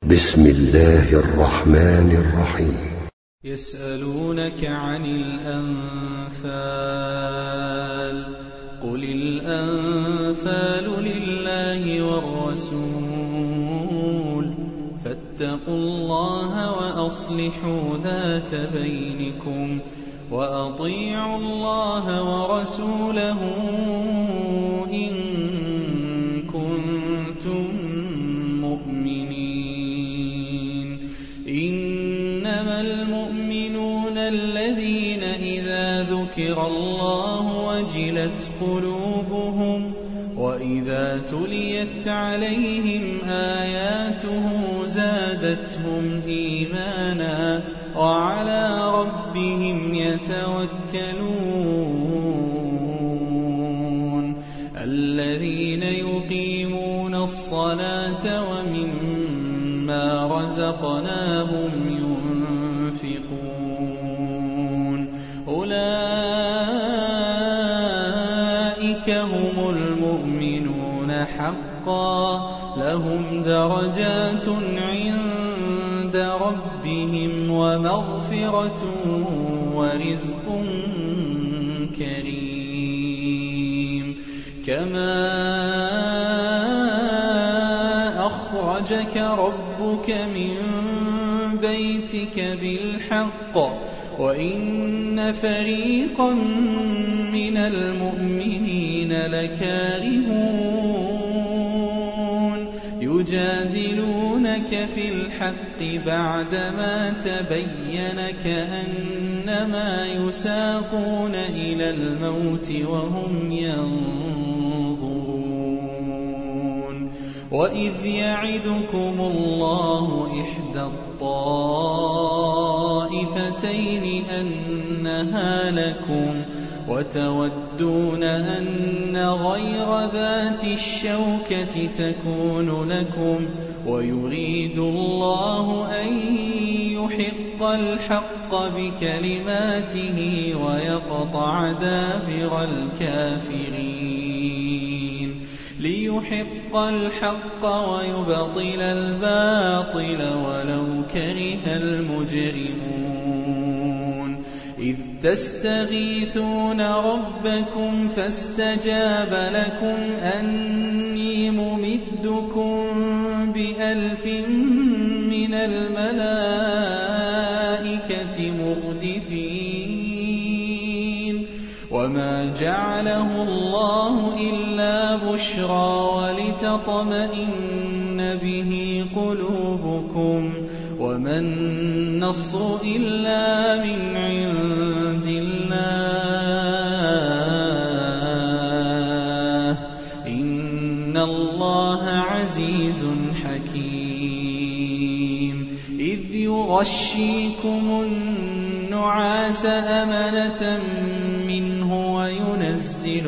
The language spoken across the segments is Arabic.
بسم الله الرحمن الرحيم. يسألونك عن الأنفال قل الأنفال لله والرسول فاتقوا الله وأصلحوا ذات بينكم وأطيعوا الله ورسوله إن كنتم مؤمنين. إنما المؤمنون الذين إذا ذكر الله وجلت قلوبهم وإذا تليت عليهم آياته زادتهم إيمانا وعلى ربهم يتوكلون. الذين يقيمون الصلاة ومما رزقناهم ينفقون أولئك هم المؤمنون حقا لهم درجات عند ربهم ومغفرة ورزق كريم. كما أخرجك ربك من بيتك بالحق وإن فريقا من المؤمنين لكارهون يجادلونك في الحق بعدما تبين كأنما يساقون إلى الموت وهم ينظرون. وإذ يعدكم الله إحدى الطائفتين أنها لكم وتودون أن غير ذات الشوكة تكون لكم ويريد الله أن يحق الحق بكلماته ويقطع دابر الكافرين ليحق الحق ويبطل الباطل ولو كره المجرمون. إذ تستغيثون ربكم فاستجاب لكم أني ممدكم ب1000 من الملائكة مردفين. وما جعله الله إلا بشرى ولتطمئن به قلوبكم وما النصر إلا من عند الله إن الله عزيز حكيم. إذ يغشيكم النعاس أمنة منه وينزل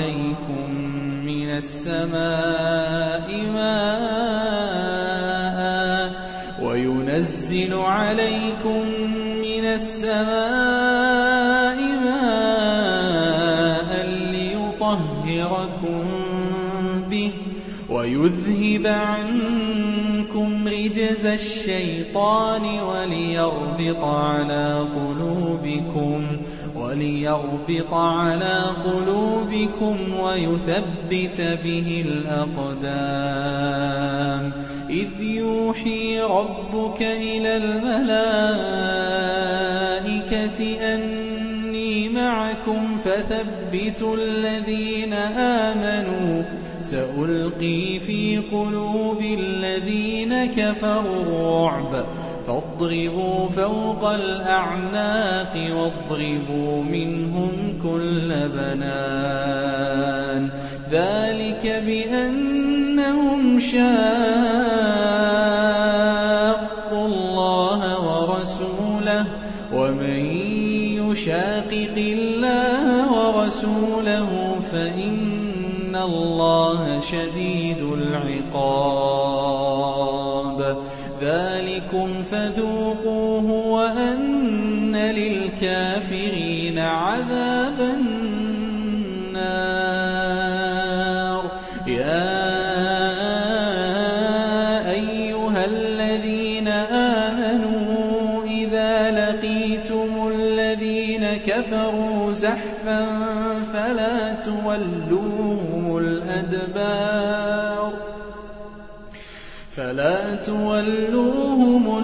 عليكم من السماء ماء ليطهركم به ويذهب عنكم رجز الشيطان وليربط على قلوبكم ويثبت به الأقدام. إذ يوحي ربك إلى الملائكة أني معكم فثبتوا الذين آمنوا سألقي في قلوب الذين كفروا الرعب فاضربوا فوق الأعناق واضربوا منهم كل بنان. ذلك بأنهم شاقوا الله ورسوله ومن يشاقق الله ورسوله فإن الله شديد العقاب. ذلكم فذوقوه وأن للكافرين عذاب النار. يا أيها الذين آمنوا إذا لقيتم الذين كفروا زحفا فلا تولوهم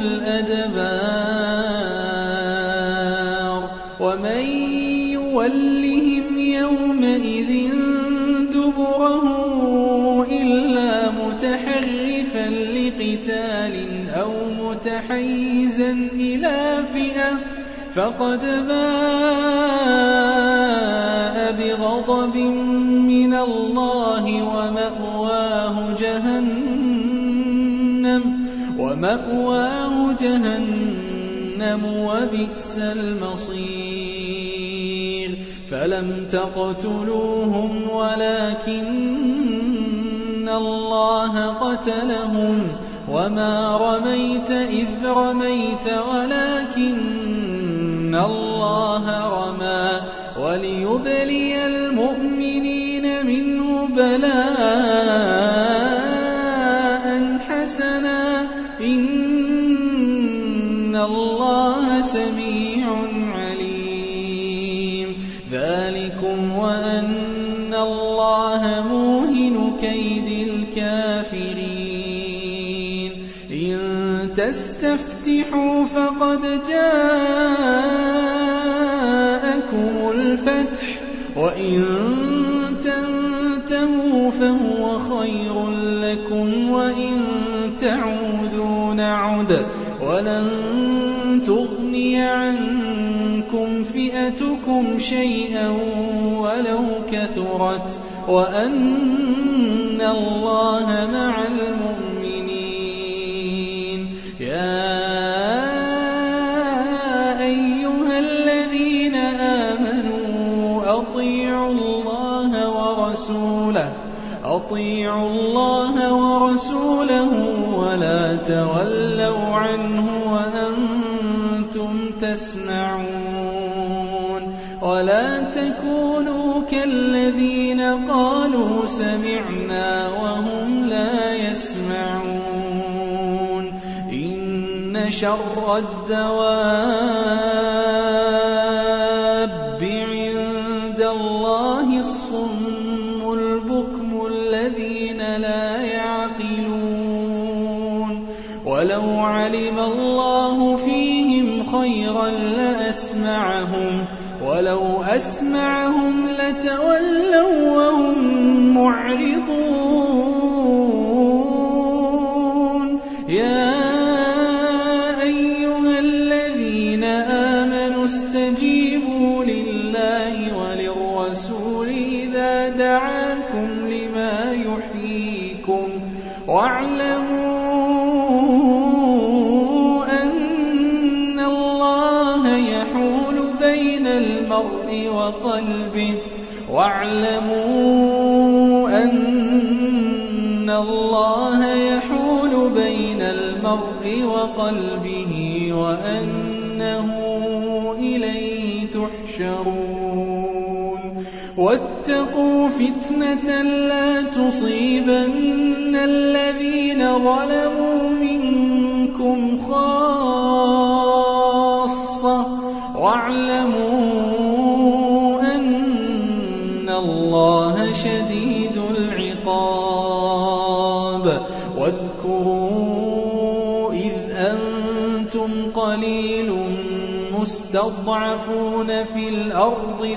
الأدبار ومن يولهم يومئذ دبره إلا متحرفا لقتال أو متحيزا إلى فئة فقد باء بغضب من الله ومأواه جهنم وبئس المصير فلم تقتلوهم ولكن الله قتلهم وما رميت إذ رميت ولكن الله رمى وليبلي المؤمنين منه بلاء حسنا إن الله سميع عليم ذلكم وأن الله موهن كيد الكافرين إن تستفتحوا فقد جاءكم الفتح وإن تنتهوا فهو خير لكم وإن تعودوا نعد ولن تغني عنكم فئتكم شيئا ولو كثرت وأن الله مع المؤمنين يا أيها الذين آمنوا أطيعوا الله ورسوله ولا تولوا عنه وأنتم تسمعون ولا تكونوا كالذين قالوا سمعنا وهم لا يسمعون إن شر الدواب عند الله الصم البكم الذين لا يعقلون ولو علم الله فيهم خيرا لأسمعهم ولو أسمعهم لتولوا وهم معرضون يا أيها الذين آمنوا استجيبوا لله وللرسول إذا دعاكم لما يحييكم واعلموا أن الله يحول بين المرء وقلبه وأنه إليه تحشرون واتقوا فتنة لا تصيبن الذين ظلموا منكم خاصة واعلموا أن الله شديد العقاب واذكروا إذ أنتم قليل مستضعفون في الأرض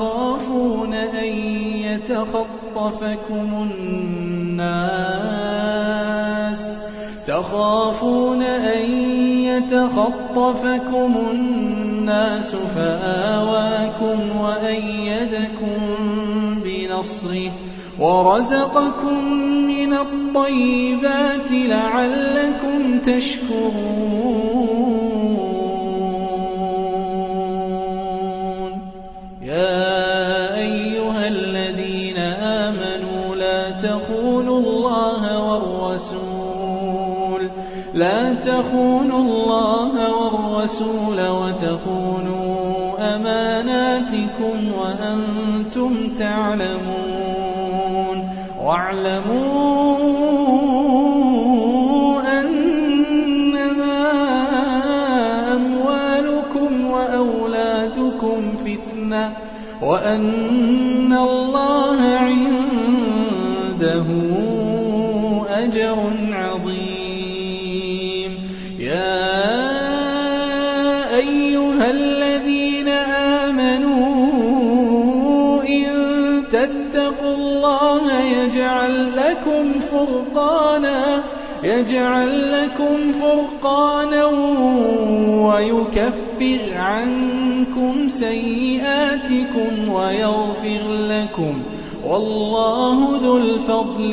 تخافون أن يتخطفكم الناس فآواكم وأيدكم بنصره ورزقكم من الطيبات لعلكم تشكرون يا أيها الذين آمنوا لا تخونوا الله والرسول وتخونوا أماناتكم وأنتم تعلمون واعلموا أن تمسكم فتنة وأن الله عنده أجر عظيم. يا أيها الذين آمنوا إن تتقوا الله يجعل لكم فرقانا ويكفر عنكم سيئاتكم ويغفر لكم والله ذو الفضل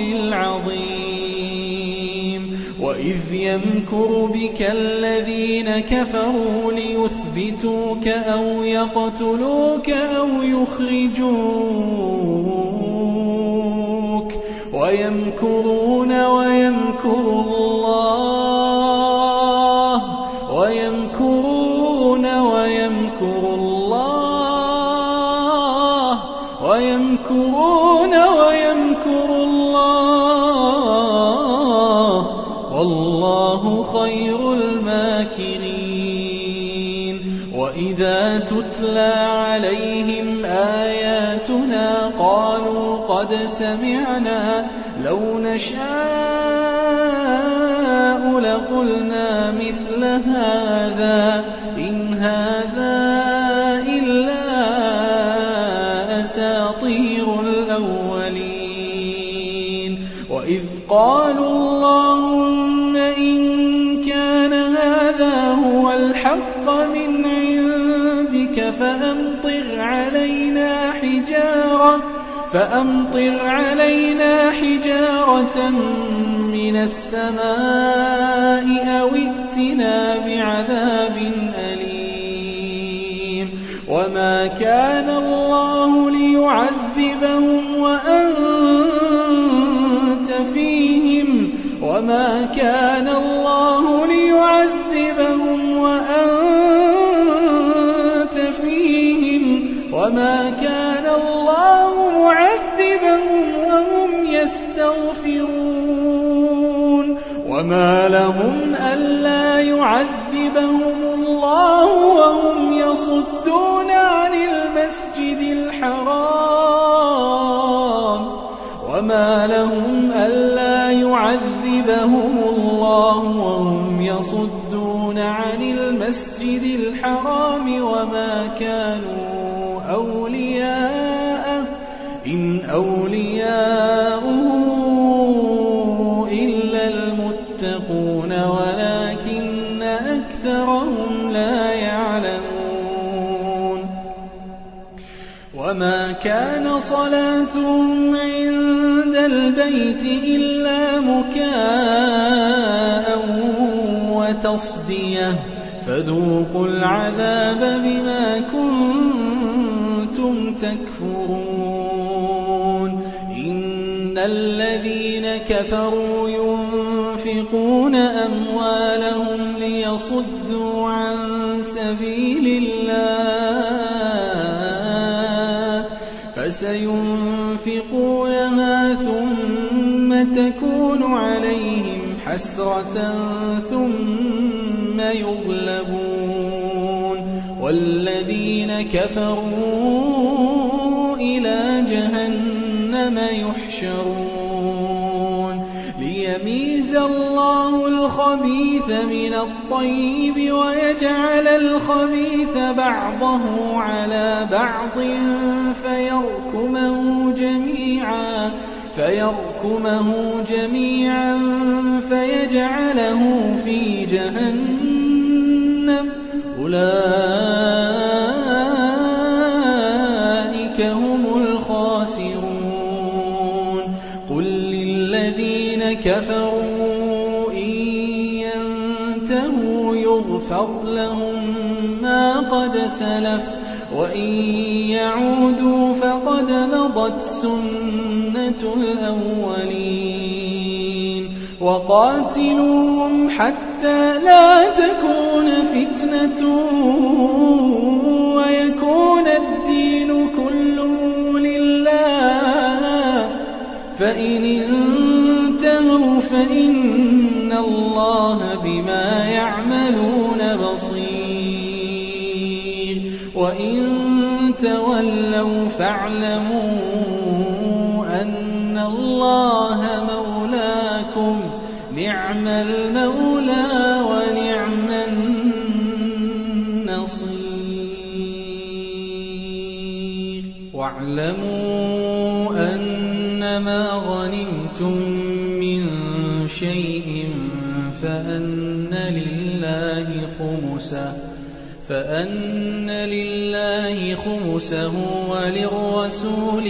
العظيم. وإذ يمكر بك الذين كفروا ليثبتوك أو يقتلوك أو يخرجوك ويمكرون ويمكر الله والله خير الماكرين. وإذا تتلى عليهم آياتنا قالوا قد سمعنا لو نشاء لقلنا مثل هذا إن هذا إلا أساطير الأولين. وإذ قالوا اللهم إن كان هذا هو الحق من عندك فأمطر علينا حجارة من السماء أو ائتنا بعذاب أليم. وما كان الله ليعذبهم وأنت فيهم وما كان الله معذبهم وهم يستغفرون. وما لهم ألا يعذبهم الله وهم يصدون عن المسجد الحرام وما كانوا أولياءه إن أولياؤه إلا المتقون ولكن أكثرهم لا يعلمون. وما كان صلاتهم عند البيت إلا مكاء وتصدية فذوقوا العذاب بما كنتم تكفرون. إن الذين كفروا ينفقون أموالهم ليصدوا عن سبيل الله فسينفقونها ثم تكون عليهم حسرة ثم يغلبون والذين كفروا إلى جهنم يحشرون. ليميز الله الخبيث من الطيب ويجعل الخبيث بعضه على بعض فيركمه جميعا فيجعله في جهنم أولئك هم الخاسرون. قل للذين كفروا إن ينتهوا يغفر لهم ما قد سلف وإن يعودوا فقد مضت سنة الأولين. وقاتلوهم حتى لا تكون فتنة ويكون الدين كله لله فإن انتهوا فإن الله بما يعملون بصير. وإن تولوا فاعلموا أن الله مولاكم نعم المولى ونعم النصير واعلموا أنما غنمتم من شيء فأن لله خمسه وللرسول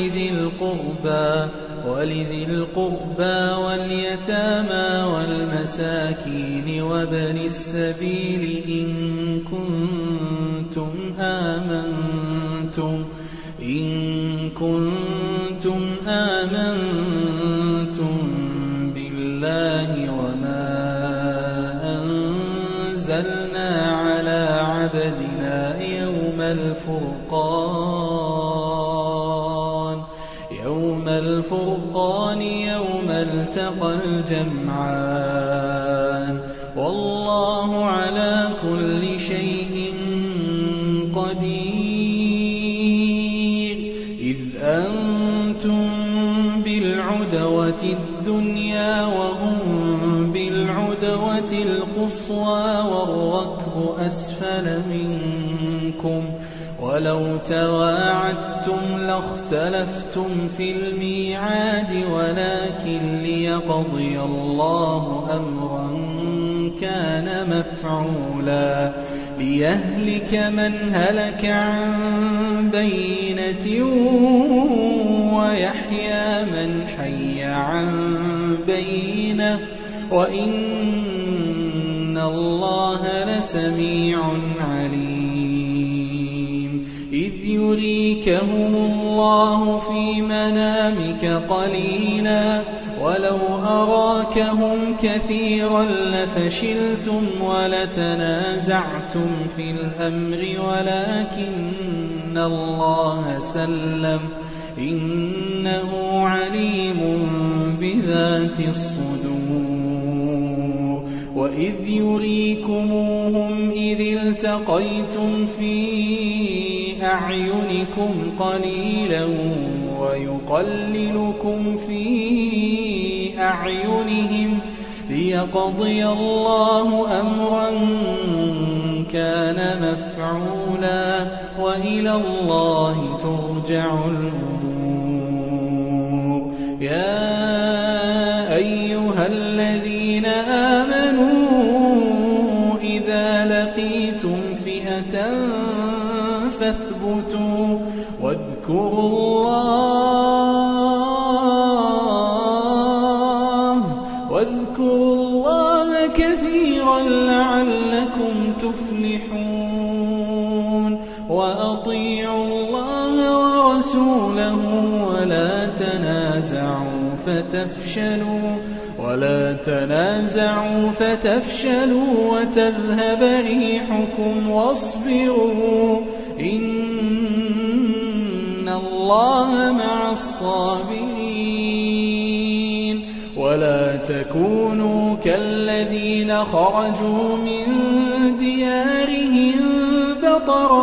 ولذي القربى واليتامى والمساكين وابن السبيل إن كنتم آمنتم بالله وما أنزلنا على عبدنا يوم الفرقان يوم التقى الجمعان والله على كل شيء قدير إذ أنتم بالعدوة الدنيا وهم بالعدوة القصوى والركب أسفل منكم ولو تواعدتم لاختلفتم في الميعاد ولكن ليقضي الله أمرا كان مفعولا ليهلك من هلك عن بينة ويحيى من حي عن بينة وإن الله لسميع عليم إذ يريكهم الله في منامك قليلا ولو أراكهم كثيرا لفشلتم ولتنازعتم في الأمر ولكن الله سلم إنه عليم بذات الصدور وإذ يريكموهم إذ التقيتم في أعينكم قليلا ويقللكم في أعينهم ليقضي الله أمرا كان مفعولا وإلى الله ترجع الأمور يا أيها الذين آمنوا إذا لقيتم فئة فاثبتوا واذكروا الله كثيرا لعلكم تفلحون وأطيعوا الله ورسوله ولا تنازعوا فتفشلوا وتذهب ريحكم واصبروا إن الله مع الصابرين ولا تكونوا كالذين خرجوا من ديارهم بطرا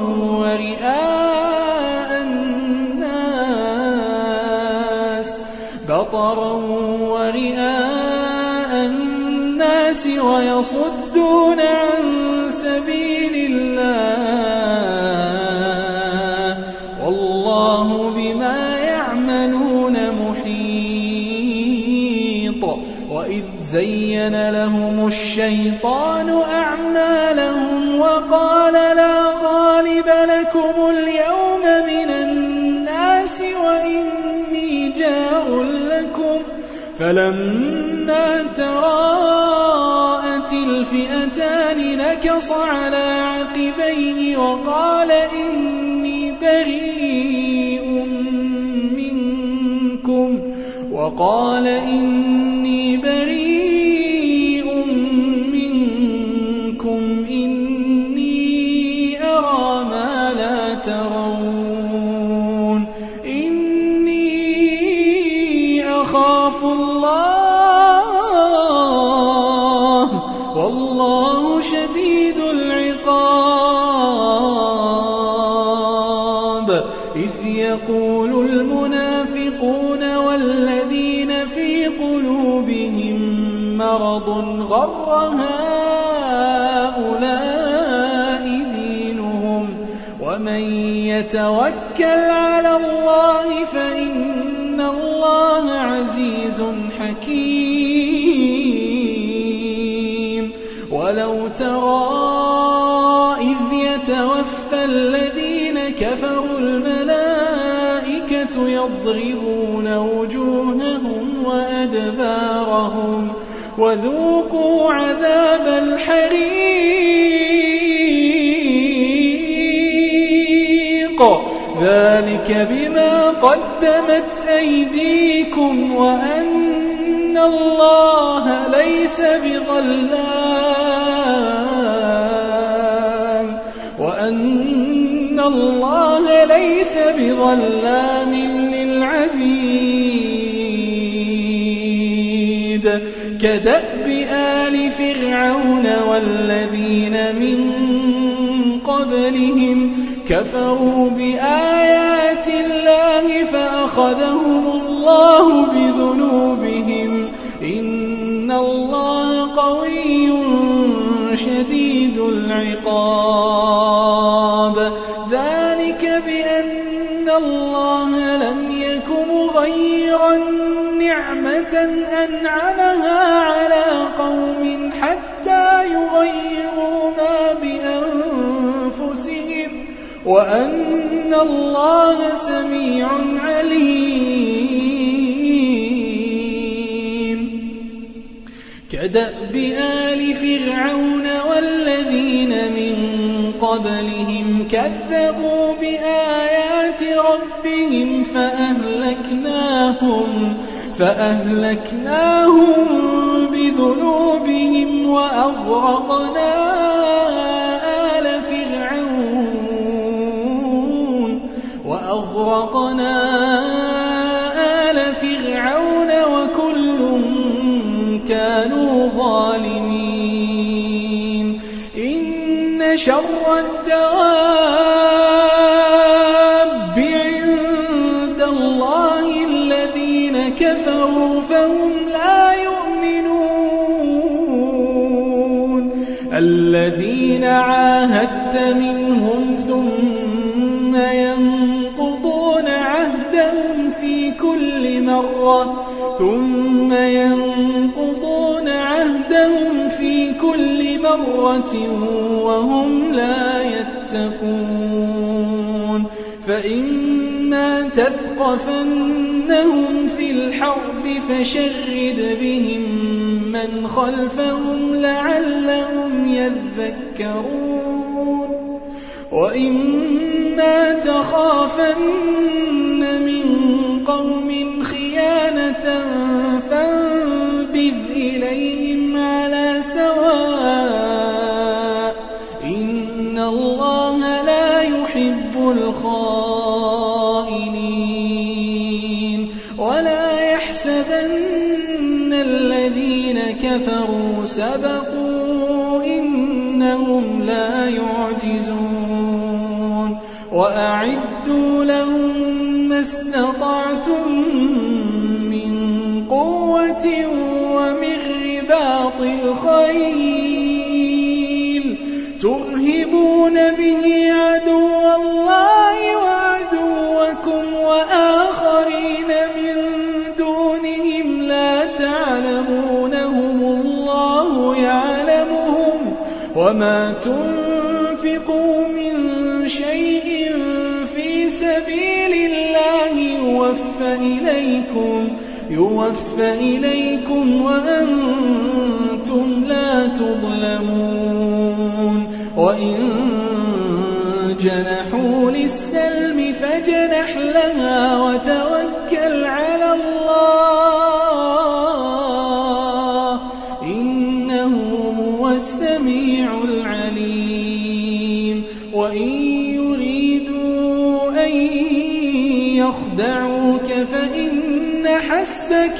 ورئاء الناس ويصدون عن سبيل الله والله بما يعملون محيط وإذ زين لهم الشيطان أعمالهم وقال لا غالب لكم اليوم من الناس وإني جار لكم فلما تراءت الفئتان نكص على عقبيه وقال إني بريء منكم إني أرى ما لا ترون إني أخاف الله والله شديد العقاب يقول المنافقون والذين في قلوبهم مرض غر هؤلاء دينهم ومن يتوكل على الله فإن الله عزيز حكيم. ولو ترى إذ يتوفى الذين كفروا الملائكة يضربون وجوههم وأدبارهم وذوقوا عذاب الحريق ذلك بما قدمت أيديكم وأن الله ليس بظلام للعبيد. كدأب آل فرعون والذين من قبلهم كفروا بآيات الله فأخذهم الله بذنوبهم إن الله قوي شديد العقاب. ذلك بأن الله لم يك مغيرا نعمة أنعمها على قوم حتى يغيروا ما بأنفسهم وأن الله سميع عليم. كدأب آل فرعون والذين من قبلهم كذبوا بآيات ربهم فأهلكناهم بذنوبهم وأغرقنا آل فرعون وكل كانوا ظالمين. إن شر الدواب عند الله الذين كفروا فهم لا يؤمنون. الذين عاهدت منهم ثم ينقضون عهدهم في كل مرة وهم لا يتقون. فإما تثقفنهم في الحرب فشرد بهم من خلفهم لعلهم يذكرون. وإما تخافن من قوم خيانة فانبذ إليهم على سواء إن الله لا يحب الخائنين. ولا يحسبن الذين كفروا سبقوا إنهم لا يعجزون. وأعدوا لهم ما استطعتم من قوة ومن رباط الخيل ترهبون به عدو الله وعدوكم وآخرين من دونهم لا تعلمونهم الله يعلمهم وما تنفقوا من شيء في سبيل الله يوفى إليكم وأنتم لا تظلمون. وإن جنحوا للسلم فاجنح لها وتوكل على الله إنه هو السميع العليم. وإن يريدوا أن يخدعوك فإن حسبك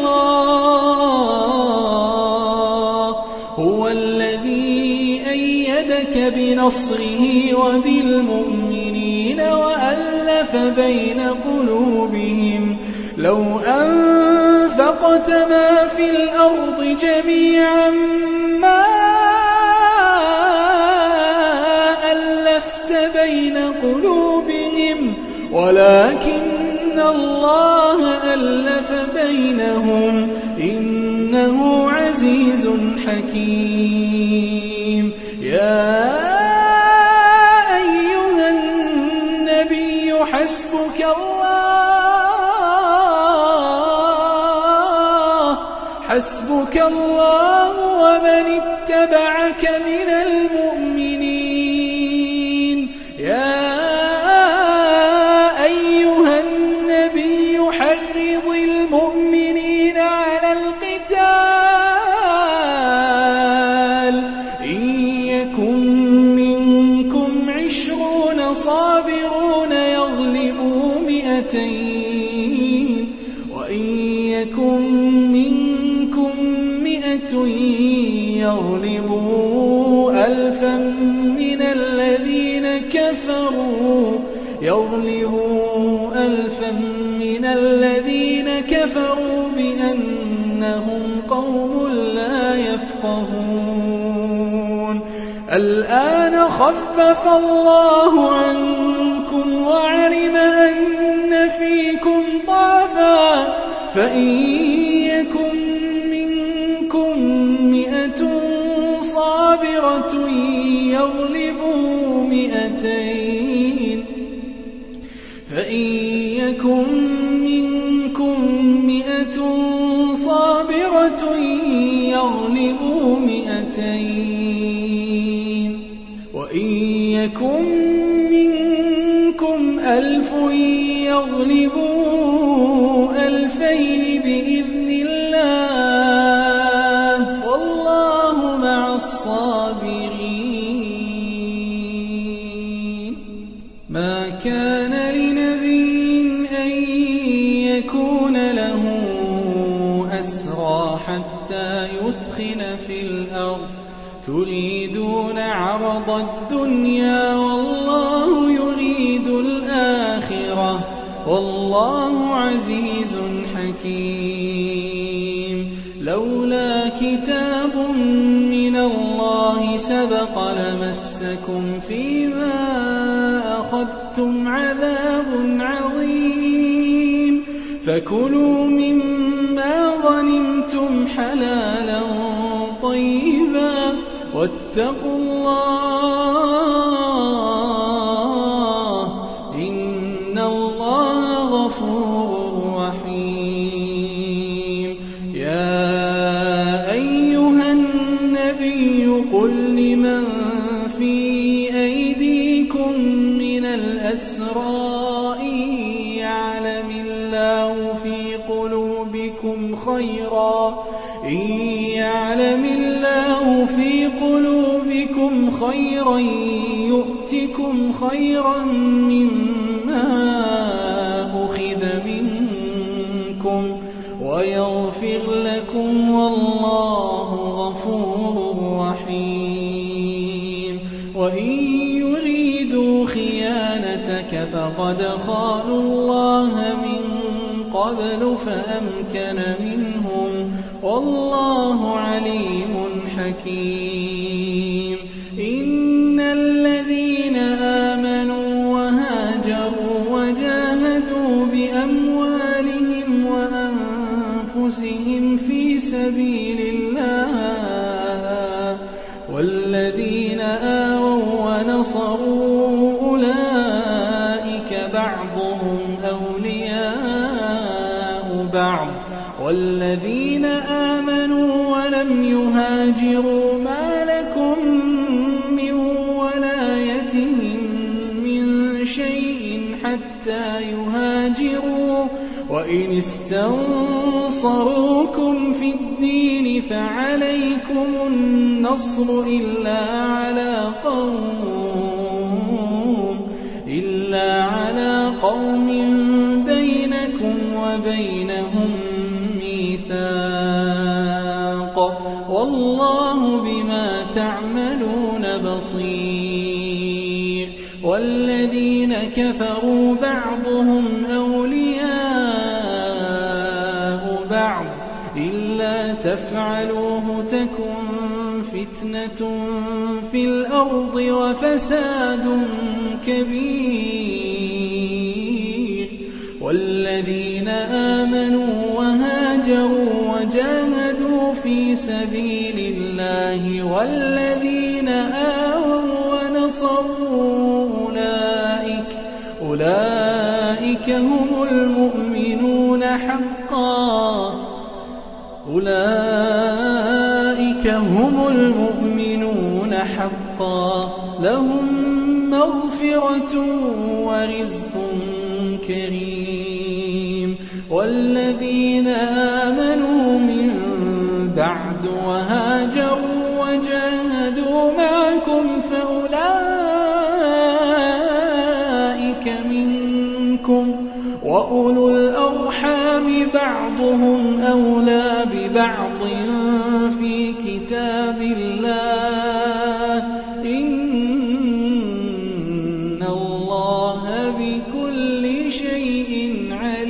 الله هو الذي أيدك بنصره وبالمؤمنين وألف أَلَّفَ بَيْنَ قُلُوبِهِمْ لَوْ أَنفَقْتَ مَا فِي الْأَرْضِ جَمِيعًا مَا أَلَّفْتَ بَيْنَ قُلُوبِهِمْ وَلَكِنَّ اللَّهَ أَلَّفَ بَيْنَهُمْ إِنَّهُ عَزِيزٌ حَكِيمٌ. يَا أَيُّهَا النَّبِيُّ حَسْبُكَ اللَّهُ وَمَنِ اتَّبَعَكَ مِنَ الْمُؤْمِنِينَ. يَا أَيُّهَا النَّبِيُّ حَرِّضِ الْمُؤْمِنِينَ عَلَى الْقِتَالِ إِن يَكُن مِّنكُمْ 20 صَابِرُونَ يَغْلِبُوا 200 وَإِن يَكُن مِّنكُم 100 يَغْلِبُوا 1000 مِّنَ الَّذِينَ كَفَرُوا بِأَنَّهُمْ قَوْمٌ لَّا يَفْقَهُونَ. الْآنَ خَفَّفَ اللَّهُ عَنكُمْ وَعَلِمَ أَنَّ فِيكُمْ ضَعْفًا فَإِن يَكُن مِّنكُم 100 صَابِرَةٌ يَغْلِبُوا 200 فَإِن يَكُن مِّنكُم 100 صَابِرَةٌ يَغْلِبُوا 200 وَإِن يَكُن مِّنكُمْ 1000 يَغْلِبُوا 2000 بِإِذْنِ اللَّهِ وَاللَّهُ مَعَ الصَّابِرِينَ. مَا كَانَ لِنَبِيٍّ أَن يَكُونَ لَهُ أَسْرَىٰ حَتَّىٰ يُثْخِنَ فِي الْأَرْضِ تُرِيدُونَ عَرَضَ الدُّنْيَا وَاللَّهُ يُرِيدُ الْآخِرَةَ وَاللَّهُ عَزِيزٌ حَكِيمٌ. لَوْلَا كِتَابٌ مِّنَ اللَّهِ سَبَقَ لَمَسَّكُمْ فِيمَا أَخَذْتُمْ عَذَابٌ عَظِيمٌ. فَكُلُوا مِمَّا غَنِمْتُمْ حَلَالًا طَيِّبًا وَاتَّقُوا اللَّهَ إِنَّ اللَّهَ غَفُورٌ رَّحِيمٌ. يَا أَيُّهَا النَّبِيُّ قُل لِّمَن فِي أَيْدِيكُم مِّنَ الْأَسْرَىٰ إِن يَعْلَمِ اللَّهُ فِي قُلُوبِكُمْ خَيْرًا يُؤْتِكُمْ خَيْرًا مِّمَّا أُخِذَ مِنكُمْ وَيَغْفِرْ لَكُمْ وَاللَّهُ غَفُورٌ رَّحِيمٌ. وَإِن يُرِيدُوا خِيَانَتَكَ فَقَدْ خَانُوا اللَّهَ مِن قَبْلُ فَأَمْكَنَ مِنْهُمْ وَاللَّهُ عَلِيمٌ حَكِيمٌ. إِنَّ الَّذِينَ آمَنُوا وَهَاجَرُوا وَجَاهَدُوا بِأَمْوَالِهِمْ وَأَنفُسِهِمْ فِي سَبِيلِ اللَّهِ وَالَّذِينَ آوَوا وَّنَصَرُوا أُولَٰئِكَ بَعْضُهُمْ أَوْلِيَاءُ بَعْضٍ وَالَّذِينَ آمَنُوا وَلَمْ يُهَاجِرُوا مَا لَكُم مِّن وَلَايَتِهِم مِّن شَيْءٍ حَتَّىٰ يُهَاجِرُوا وَإِنِ اسْتَنصَرُوكُمْ فِي الدِّينِ فَعَلَيْكُمُ النَّصْرُ إِلَّا عَلَىٰ قَوْمٍ بَيْنَكُمْ وَبَيْنَهُم مِّيثَاقٌ وَاللَّهُ بِمَا تَعْمَلُونَ بَصِيرٌ. والذين كفروا بعضهم أولياء بعض إلا تفعلوه تكن فتنة في الأرض وفساد كبير والذين آمنوا وهاجروا وجاهدوا في سبيل الله والذين آووا ونصروا أولئك هم المؤمنون حقا لهم مغفرة ورزق كريم والذين آمنوا من بعد وهاجروا وجاهدوا معكم فأولئك منكم وأولو الأرحام بعضهم أولى ببعض في كتاب الله إن الله بكل شيء عليم